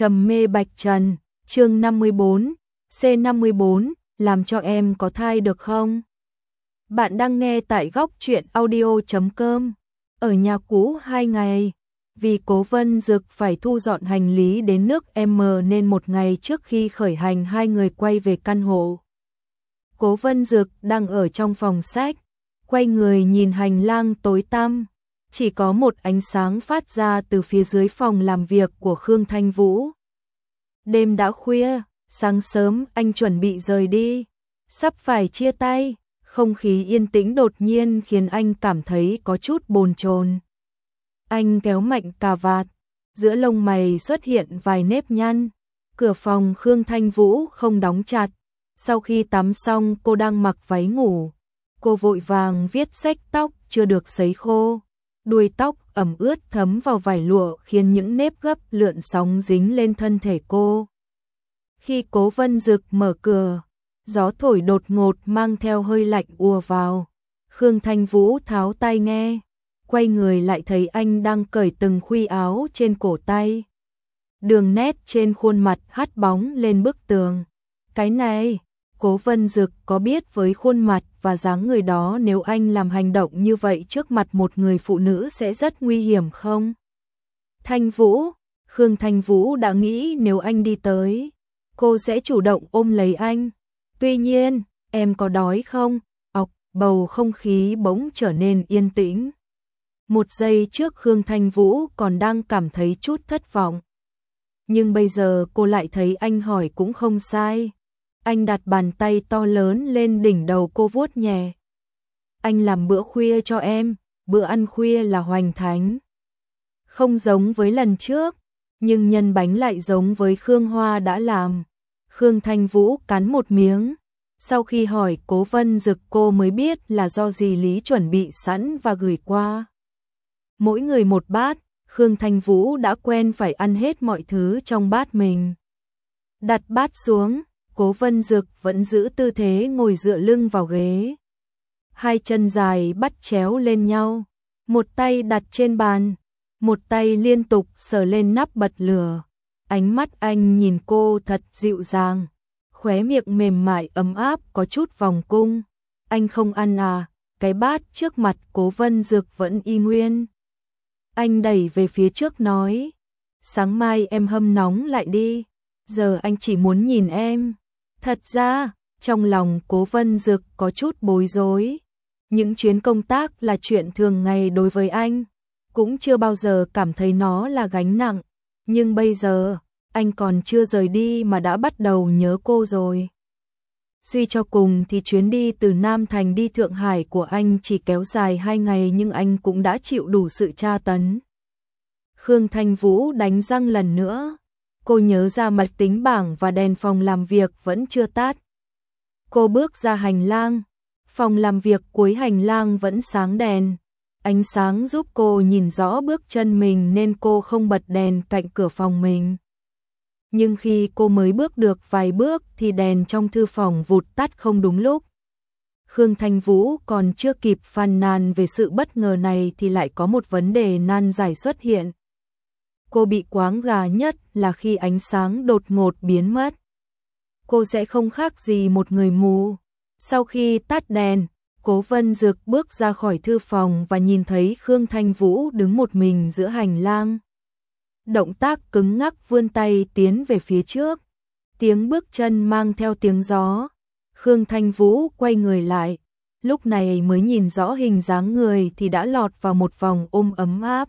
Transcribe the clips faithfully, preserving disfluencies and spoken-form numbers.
Trầm mê Bạch Trần, chương năm mươi bốn, C năm mươi bốn, làm cho em có thai được không? Bạn đang nghe tại góc truyện audio chấm com. Ở nhà cũ hai ngày, vì Cố Vân Dực phải thu dọn hành lý đến nước M nên một ngày trước khi khởi hành hai người quay về căn hộ. Cố Vân Dực đang ở trong phòng sách, quay người nhìn hành lang tối tăm, chỉ có một ánh sáng phát ra từ phía dưới phòng làm việc của Khương Thanh Vũ. Đêm đã khuya, sáng sớm anh chuẩn bị rời đi, sắp phải chia tay, không khí yên tĩnh đột nhiên khiến anh cảm thấy có chút bồn chồn. Anh kéo mạnh cà vạt, giữa lông mày xuất hiện vài nếp nhăn, cửa phòng Khương Thanh Vũ không đóng chặt. Sau khi tắm xong cô đang mặc váy ngủ, cô vội vàng viết xách tóc chưa được sấy khô. Đuôi tóc ẩm ướt thấm vào vải lụa khiến những nếp gấp lượn sóng dính lên thân thể cô. Khi Cố Vân Dực mở cửa, gió thổi đột ngột mang theo hơi lạnh ùa vào. Khương Thanh Vũ tháo tai nghe, quay người lại thấy anh đang cởi từng khuy áo trên cổ tay. Đường nét trên khuôn mặt hắt bóng lên bức tường. Cái này, Cố Vân Dực có biết với khuôn mặt và dáng người đó nếu anh làm hành động như vậy trước mặt một người phụ nữ sẽ rất nguy hiểm không? Thanh Vũ, Khương Thanh Vũ đã nghĩ nếu anh đi tới, cô sẽ chủ động ôm lấy anh. Tuy nhiên, em có đói không? Ọc, bầu không khí bỗng trở nên yên tĩnh. Một giây trước Khương Thanh Vũ còn đang cảm thấy chút thất vọng. Nhưng bây giờ cô lại thấy anh hỏi cũng không sai. Anh đặt bàn tay to lớn lên đỉnh đầu cô vuốt nhẹ. Anh làm bữa khuya cho em, bữa ăn khuya là hoành thánh. Không giống với lần trước, nhưng nhân bánh lại giống với Khương Hoa đã làm. Khương Thanh Vũ cắn một miếng. Sau khi hỏi Cố Vân Dực cô mới biết là do dì Lý chuẩn bị sẵn và gửi qua. Mỗi người một bát, Khương Thanh Vũ đã quen phải ăn hết mọi thứ trong bát mình. Đặt bát xuống, Cố Vân Dực vẫn giữ tư thế ngồi dựa lưng vào ghế. Hai chân dài bắt chéo lên nhau, một tay đặt trên bàn, một tay liên tục sờ lên nắp bật lửa. Ánh mắt anh nhìn cô thật dịu dàng, khóe miệng mềm mại ấm áp có chút vòng cung. Anh không ăn à? Cái bát trước mặt Cố Vân Dực vẫn y nguyên. Anh đẩy về phía trước nói, sáng mai em hâm nóng lại đi, giờ anh chỉ muốn nhìn em. Thật ra, trong lòng Cố Vân Dực có chút bối rối. Những chuyến công tác là chuyện thường ngày đối với anh, cũng chưa bao giờ cảm thấy nó là gánh nặng. Nhưng bây giờ, anh còn chưa rời đi mà đã bắt đầu nhớ cô rồi. Suy cho cùng thì chuyến đi từ Nam Thành đi Thượng Hải của anh chỉ kéo dài hai ngày nhưng anh cũng đã chịu đủ sự tra tấn. Khương Thanh Vũ đánh răng lần nữa. Cô nhớ ra máy tính bảng và đèn phòng làm việc vẫn chưa tắt. Cô bước ra hành lang. Phòng làm việc cuối hành lang vẫn sáng đèn. Ánh sáng giúp cô nhìn rõ bước chân mình nên cô không bật đèn cạnh cửa phòng mình. Nhưng khi cô mới bước được vài bước thì đèn trong thư phòng vụt tắt không đúng lúc. Khương Thanh Vũ còn chưa kịp phàn nàn về sự bất ngờ này thì lại có một vấn đề nan giải xuất hiện. Cô bị quáng gà nhất là khi ánh sáng đột ngột biến mất. Cô sẽ không khác gì một người mù. Sau khi tắt đèn, Cố Vân Dực bước ra khỏi thư phòng và nhìn thấy Khương Thanh Vũ đứng một mình giữa hành lang. Động tác cứng ngắc vươn tay tiến về phía trước. Tiếng bước chân mang theo tiếng gió. Khương Thanh Vũ quay người lại. Lúc này mới nhìn rõ hình dáng người thì đã lọt vào một vòng ôm ấm áp.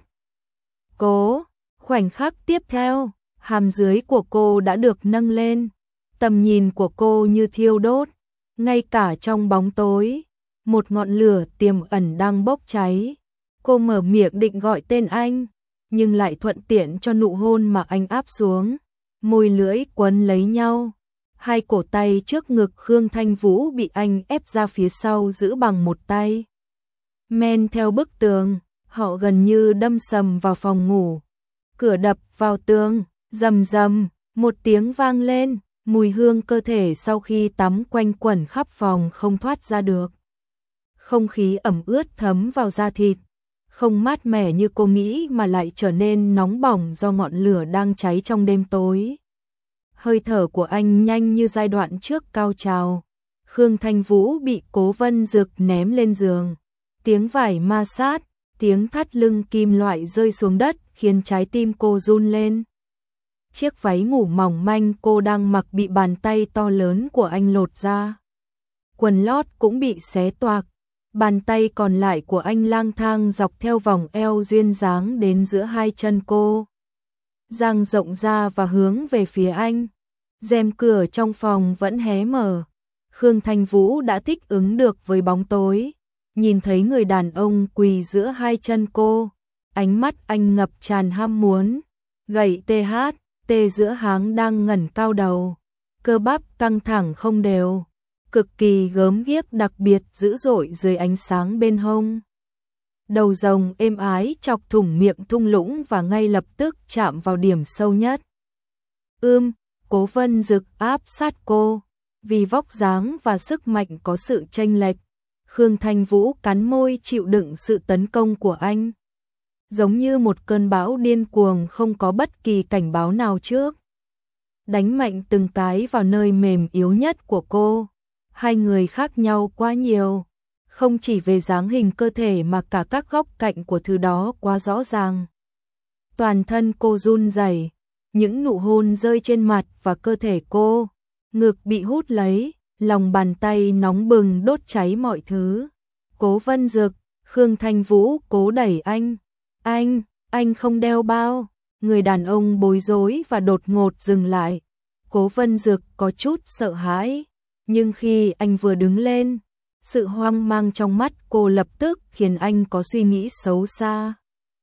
Cố, khoảnh khắc tiếp theo, hàm dưới của cô đã được nâng lên. Tầm nhìn của cô như thiêu đốt. Ngay cả trong bóng tối, một ngọn lửa tiềm ẩn đang bốc cháy. Cô mở miệng định gọi tên anh, nhưng lại thuận tiện cho nụ hôn mà anh áp xuống. Môi lưỡi quấn lấy nhau. Hai cổ tay trước ngực Khương Thanh Vũ bị anh ép ra phía sau giữ bằng một tay. Men theo bức tường, họ gần như đâm sầm vào phòng ngủ. Cửa đập vào tường, rầm rầm, một tiếng vang lên. Mùi hương cơ thể sau khi tắm quanh quẩn khắp phòng không thoát ra được. Không khí ẩm ướt thấm vào da thịt. không mát mẻ như cô nghĩ mà lại trở nên nóng bỏng do ngọn lửa đang cháy trong đêm tối. Hơi thở của anh nhanh như giai đoạn trước cao trào. Khương Thanh Vũ bị Cố Vân Dực ném lên giường. Tiếng vải ma sát, tiếng thắt lưng kim loại rơi xuống đất khiến trái tim cô run lên. Chiếc váy ngủ mỏng manh cô đang mặc bị bàn tay to lớn của anh lột ra. Quần lót cũng bị xé toạc. Bàn tay còn lại của anh lang thang dọc theo vòng eo duyên dáng đến giữa hai chân cô, dang rộng ra và hướng về phía anh. Rèm cửa trong phòng vẫn hé mở. Khương Thanh Vũ đã thích ứng được với bóng tối. Nhìn thấy người đàn ông quỳ giữa hai chân cô, ánh mắt anh ngập tràn ham muốn. Gậy tê hát, tê giữa háng đang ngẩng cao đầu, cơ bắp căng thẳng không đều, cực kỳ gớm ghiếc đặc biệt dữ dội dưới ánh sáng bên hông. Đầu rồng êm ái chọc thủng miệng thung lũng và ngay lập tức chạm vào điểm sâu nhất. Ưm, Cố Vân Dực áp sát cô, vì vóc dáng và sức mạnh có sự chênh lệch. Khương Thanh Vũ cắn môi chịu đựng sự tấn công của anh. Giống như một cơn bão điên cuồng không có bất kỳ cảnh báo nào trước. Đánh mạnh từng cái vào nơi mềm yếu nhất của cô. Hai người khác nhau quá nhiều. Không chỉ về dáng hình cơ thể mà cả các góc cạnh của thứ đó quá rõ ràng. Toàn thân cô run rẩy, những nụ hôn rơi trên mặt và cơ thể cô. Ngực bị hút lấy, lòng bàn tay nóng bừng đốt cháy mọi thứ. Cố Vân Dực, Khương Thanh Vũ cố đẩy anh. Anh, anh không đeo bao. Người đàn ông bối rối và đột ngột dừng lại. Cố Vân Dực có chút sợ hãi. Nhưng khi anh vừa đứng lên, sự hoang mang trong mắt cô lập tức khiến anh có suy nghĩ xấu xa.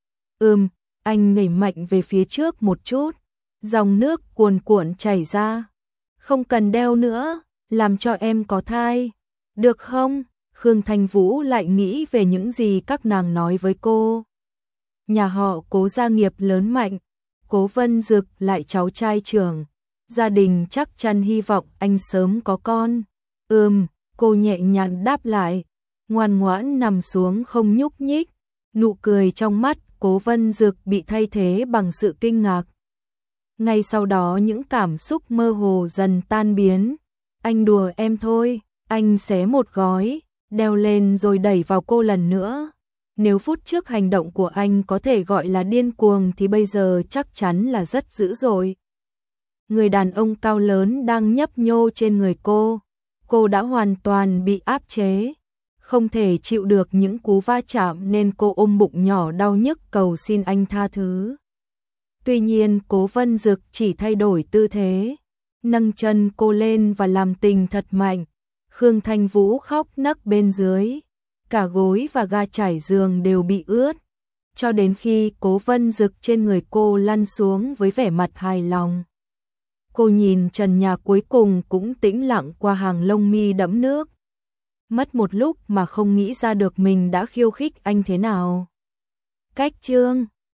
Ừm, anh đẩy mạnh về phía trước một chút. Dòng nước cuồn cuộn chảy ra. Không cần đeo nữa, làm cho em có thai. Được không? Khương Thanh Vũ lại nghĩ về những gì các nàng nói với cô. Nhà họ Cố gia nghiệp lớn mạnh, Cố Vân Dực lại cháu trai trưởng. Gia đình chắc chắn hy vọng anh sớm có con. Ừm, cô nhẹ nhàng đáp lại, ngoan ngoãn nằm xuống không nhúc nhích. Nụ cười trong mắt Cố Vân Dực bị thay thế bằng sự kinh ngạc. Ngay sau đó những cảm xúc mơ hồ dần tan biến. Anh đùa em thôi, anh xé một gói, đeo lên rồi đẩy vào cô lần nữa. Nếu phút trước hành động của anh có thể gọi là điên cuồng thì bây giờ chắc chắn là rất dữ dội. Người đàn ông cao lớn đang nhấp nhô trên người cô. Cô đã hoàn toàn bị áp chế. Không thể chịu được những cú va chạm nên cô ôm bụng nhỏ đau nhức cầu xin anh tha thứ. Tuy nhiên Cố Vân Dực chỉ thay đổi tư thế, nâng chân cô lên và làm tình thật mạnh. Khương Thanh Vũ khóc nấc bên dưới, cả gối và ga trải giường đều bị ướt. Cho đến khi Cố Vân Dực trên người cô lăn xuống với vẻ mặt hài lòng. Cô nhìn trần nhà cuối cùng cũng tĩnh lặng qua hàng lông mi đẫm nước. Mất một lúc mà không nghĩ ra được mình đã khiêu khích anh thế nào. Cách chương